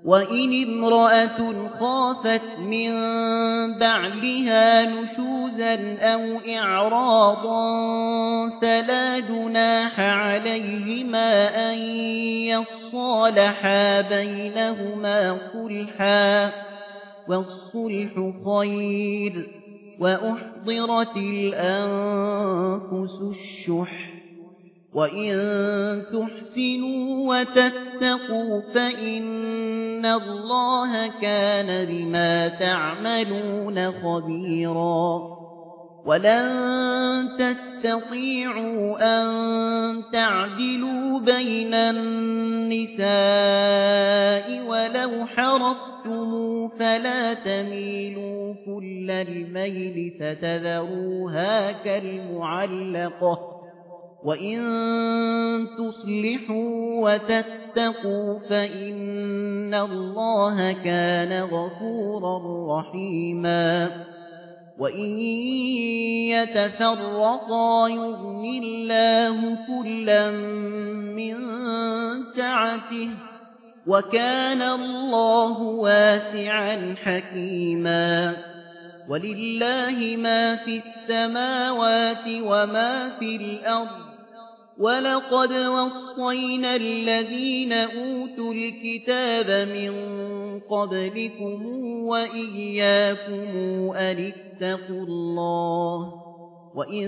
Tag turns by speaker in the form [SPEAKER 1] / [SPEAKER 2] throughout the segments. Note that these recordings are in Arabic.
[SPEAKER 1] وإن امرأة خافت من بعلها نشوزا أو إعراضا فلا جناح عليهما أن يصالحا بينهما صلحا والصلح خير وأحضرت الأنفس الشح وإن تحسنوا وتتقوا فإن الله كان بما تعملون خبيرا ولن تستطيعوا أن تعدلوا بين النساء ولو حرصتم فلا تميلوا كل الميل فتذروها كالمعلقة وإن تصلحوا وتتقوا فإن الله كان غفورا رحيما وإن يتفرقا يغن الله كلا من سعته وكان الله واسعا حكيما ولله ما في السماوات وما في الأرض ولقد وصينا الذين أوتوا الكتاب من قبلكم وإياكم أن اتقوا الله وإن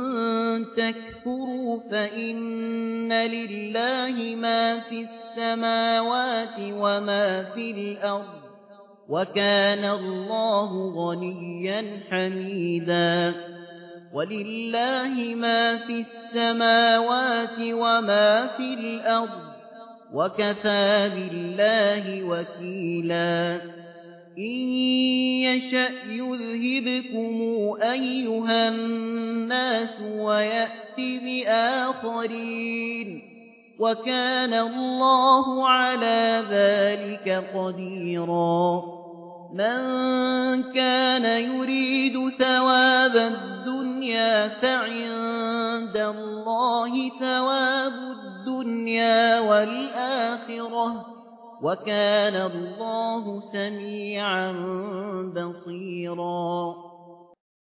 [SPEAKER 1] تكفروا فإن لله ما في السماوات وما في الأرض وكان الله غنيا حميدا ولله ما في السماوات وما في الأرض وكفى بالله وكيلا إن يشأ يذهبكم أيها الناس ويأتي بآخرين وكان الله على ذلك قديرا من كان يريد ثواب الدنيا فعند الله ثواب الدنيا والآخرة وكان الله سميعا بصيرا